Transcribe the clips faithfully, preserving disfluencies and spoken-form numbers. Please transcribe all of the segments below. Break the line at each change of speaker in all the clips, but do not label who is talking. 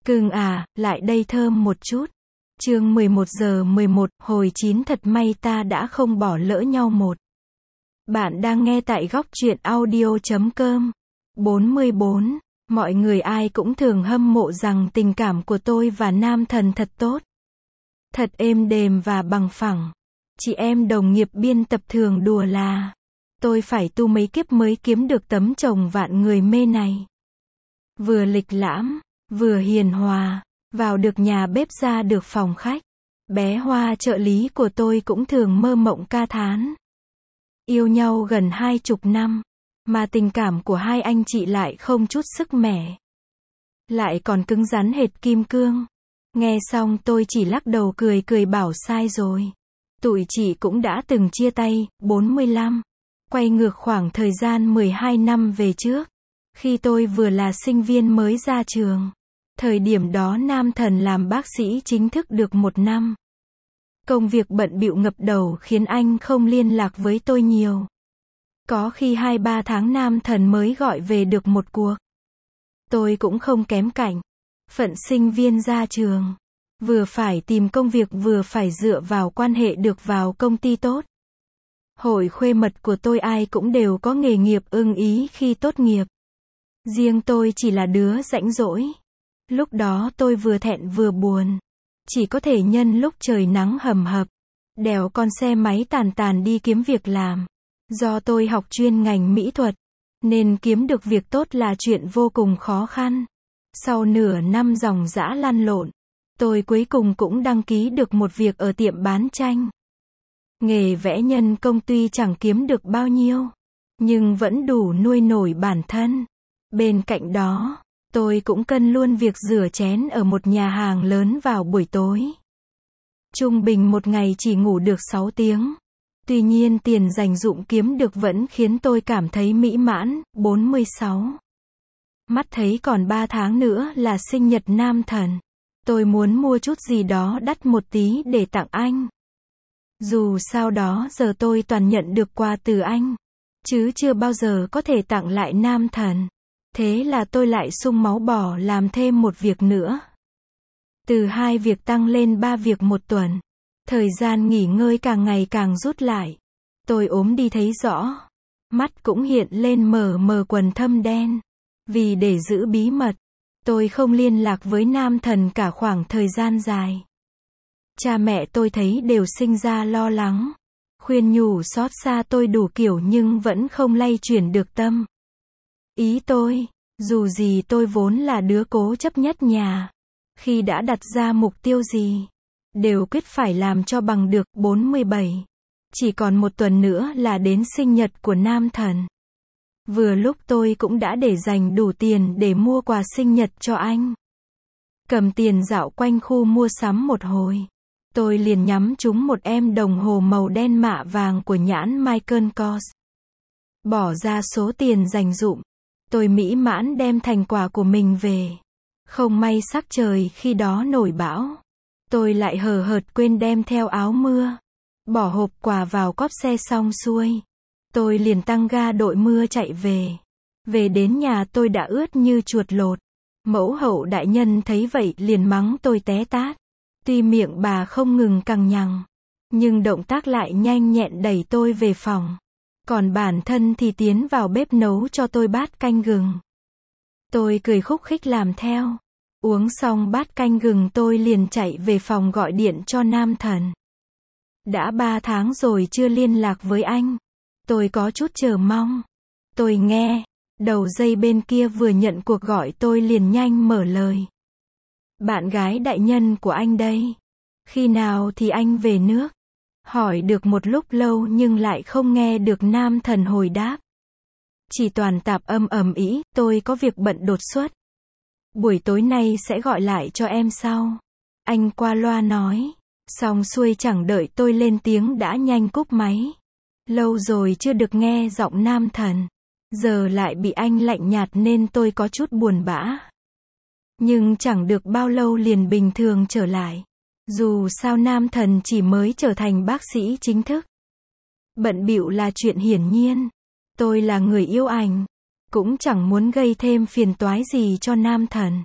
Cưng à, lại đây thơm một chút. Chương mười một giờ mười một, hồi chín thật may ta đã không bỏ lỡ nhau một. Bạn đang nghe tại góc truyện audio chấm com. bốn mươi bốn. Mọi người ai cũng thường hâm mộ rằng tình cảm của tôi và nam thần thật tốt. Thật êm đềm và bằng phẳng. Chị em đồng nghiệp biên tập thường đùa là tôi phải tu mấy kiếp mới kiếm được tấm chồng vạn người mê này. Vừa lịch lãm, vừa hiền hòa, vào được nhà bếp ra được phòng khách. Bé Hoa trợ lý của tôi cũng thường mơ mộng ca thán. Yêu nhau gần hai chục năm, mà tình cảm của hai anh chị lại không chút sức mẻ. Lại còn cứng rắn hệt kim cương. Nghe xong tôi chỉ lắc đầu cười cười bảo sai rồi. Tụi chị cũng đã từng chia tay, bốn mươi lăm. Quay ngược khoảng thời gian mười hai năm về trước. Khi tôi vừa là sinh viên mới ra trường. Thời điểm đó nam thần làm bác sĩ chính thức được một năm. Công việc bận bịu ngập đầu khiến anh không liên lạc với tôi nhiều. Có khi hai ba tháng nam thần mới gọi về được một cuộc. Tôi cũng không kém cạnh. Phận sinh viên ra trường. Vừa phải tìm công việc vừa phải dựa vào quan hệ được vào công ty tốt. Hội khuê mật của tôi ai cũng đều có nghề nghiệp ưng ý khi tốt nghiệp. Riêng tôi chỉ là đứa rãnh rỗi. Lúc đó tôi vừa thẹn vừa buồn. Chỉ có thể nhân lúc trời nắng hầm hập, đèo con xe máy tàn tàn đi kiếm việc làm. Do tôi học chuyên ngành mỹ thuật, nên kiếm được việc tốt là chuyện vô cùng khó khăn. Sau nửa năm ròng rã lăn lộn, tôi cuối cùng cũng đăng ký được một việc ở tiệm bán tranh. Nghề vẽ nhân công tuy chẳng kiếm được bao nhiêu, nhưng vẫn đủ nuôi nổi bản thân. Bên cạnh đó, tôi cũng cân luôn việc rửa chén ở một nhà hàng lớn vào buổi tối. Trung bình một ngày chỉ ngủ được sáu tiếng. Tuy nhiên tiền dành dụm kiếm được vẫn khiến tôi cảm thấy mỹ mãn. bốn mươi sáu. Mắt thấy còn ba tháng nữa là sinh nhật nam thần. Tôi muốn mua chút gì đó đắt một tí để tặng anh. Dù sao đó giờ tôi toàn nhận được quà từ anh, chứ chưa bao giờ có thể tặng lại nam thần. Thế là tôi lại sung máu bỏ làm thêm một việc nữa. Từ hai việc tăng lên ba việc một tuần. Thời gian nghỉ ngơi càng ngày càng rút lại. Tôi ốm đi thấy rõ. Mắt cũng hiện lên mờ mờ quần thâm đen. Vì để giữ bí mật, tôi không liên lạc với nam thần cả khoảng thời gian dài. Cha mẹ tôi thấy đều sinh ra lo lắng. Khuyên nhủ xót xa tôi đủ kiểu nhưng vẫn không lay chuyển được tâm. Ý tôi, dù gì tôi vốn là đứa cố chấp nhất nhà. Khi đã đặt ra mục tiêu gì, đều quyết phải làm cho bằng được. bốn mươi bảy. Chỉ còn một tuần nữa là đến sinh nhật của nam thần. Vừa lúc tôi cũng đã để dành đủ tiền để mua quà sinh nhật cho anh. Cầm tiền dạo quanh khu mua sắm một hồi. Tôi liền nhắm trúng một em đồng hồ màu đen mạ vàng của nhãn Michael Kors. Bỏ ra số tiền dành dụm. Tôi mỹ mãn đem thành quả của mình về. Không may sắc trời khi đó nổi bão. Tôi lại hời hợt quên đem theo áo mưa. Bỏ hộp quà vào cốp xe xong xuôi. Tôi liền tăng ga đội mưa chạy về. Về đến nhà tôi đã ướt như chuột lột. Mẫu hậu đại nhân thấy vậy liền mắng tôi té tát. Tuy miệng bà không ngừng cằng nhằng, nhưng động tác lại nhanh nhẹn đẩy tôi về phòng. Còn bản thân thì tiến vào bếp nấu cho tôi bát canh gừng. Tôi cười khúc khích làm theo. Uống xong bát canh gừng tôi liền chạy về phòng gọi điện cho nam thần. Đã ba tháng rồi chưa liên lạc với anh. Tôi có chút chờ mong. Tôi nghe, đầu dây bên kia vừa nhận cuộc gọi tôi liền nhanh mở lời. Bạn gái đại nhân của anh đây. Khi nào thì anh về nước? Hỏi được một lúc lâu nhưng lại không nghe được nam thần hồi đáp. Chỉ toàn tạp âm ầm ĩ, tôi có việc bận đột xuất. Buổi tối nay sẽ gọi lại cho em sau. Anh qua loa nói. Xong xuôi chẳng đợi tôi lên tiếng đã nhanh cúp máy. Lâu rồi chưa được nghe giọng nam thần. Giờ lại bị anh lạnh nhạt nên tôi có chút buồn bã. Nhưng chẳng được bao lâu liền bình thường trở lại. Dù sao nam thần chỉ mới trở thành bác sĩ chính thức. Bận bịu là chuyện hiển nhiên. Tôi là người yêu ảnh. Cũng chẳng muốn gây thêm phiền toái gì cho nam thần.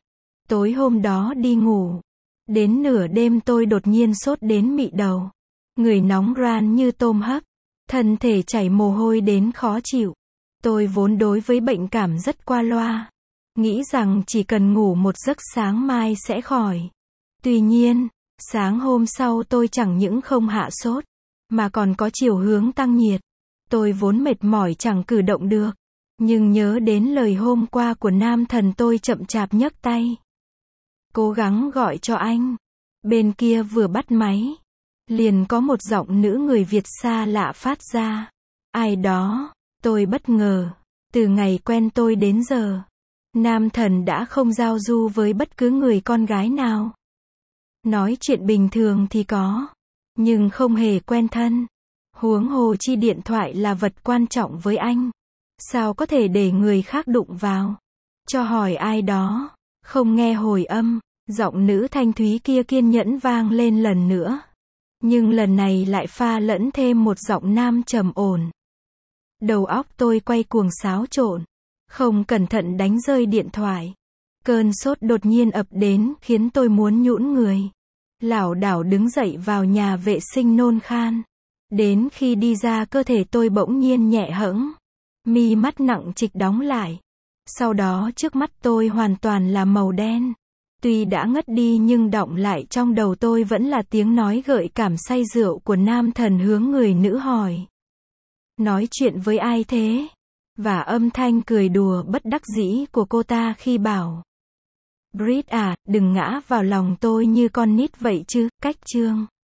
Tối hôm đó đi ngủ. Đến nửa đêm tôi đột nhiên sốt đến mị đầu. Người nóng ran như tôm hấp. Thân thể chảy mồ hôi đến khó chịu. Tôi vốn đối với bệnh cảm rất qua loa. Nghĩ rằng chỉ cần ngủ một giấc sáng mai sẽ khỏi. Tuy nhiên, sáng hôm sau tôi chẳng những không hạ sốt, mà còn có chiều hướng tăng nhiệt. Tôi vốn mệt mỏi chẳng cử động được. Nhưng nhớ đến lời hôm qua của nam thần tôi chậm chạp nhấc tay. Cố gắng gọi cho anh. Bên kia vừa bắt máy. Liền có một giọng nữ người Việt xa lạ phát ra. Ai đó? Tôi bất ngờ. Từ ngày quen tôi đến giờ, nam thần đã không giao du với bất cứ người con gái nào. Nói chuyện bình thường thì có, nhưng không hề quen thân. Huống hồ chi điện thoại là vật quan trọng với anh. Sao có thể để người khác đụng vào? Cho hỏi ai đó. Không nghe hồi âm, giọng nữ thanh thúy kia kiên nhẫn vang lên lần nữa. Nhưng lần này lại pha lẫn thêm một giọng nam trầm ổn. Đầu óc tôi quay cuồng xáo trộn. Không cẩn thận đánh rơi điện thoại. Cơn sốt đột nhiên ập đến khiến tôi muốn nhũn người. Lảo đảo đứng dậy vào nhà vệ sinh nôn khan. Đến khi đi ra cơ thể tôi bỗng nhiên nhẹ hẫng. Mi mắt nặng trịch đóng lại. Sau đó trước mắt tôi hoàn toàn là màu đen. Tuy đã ngất đi nhưng đọng lại trong đầu tôi vẫn là tiếng nói gợi cảm say rượu của nam thần hướng người nữ hỏi. Nói chuyện với ai thế? Và âm thanh cười đùa bất đắc dĩ của cô ta khi bảo. Brit à, đừng ngã vào lòng tôi như con nít vậy chứ, cách chương.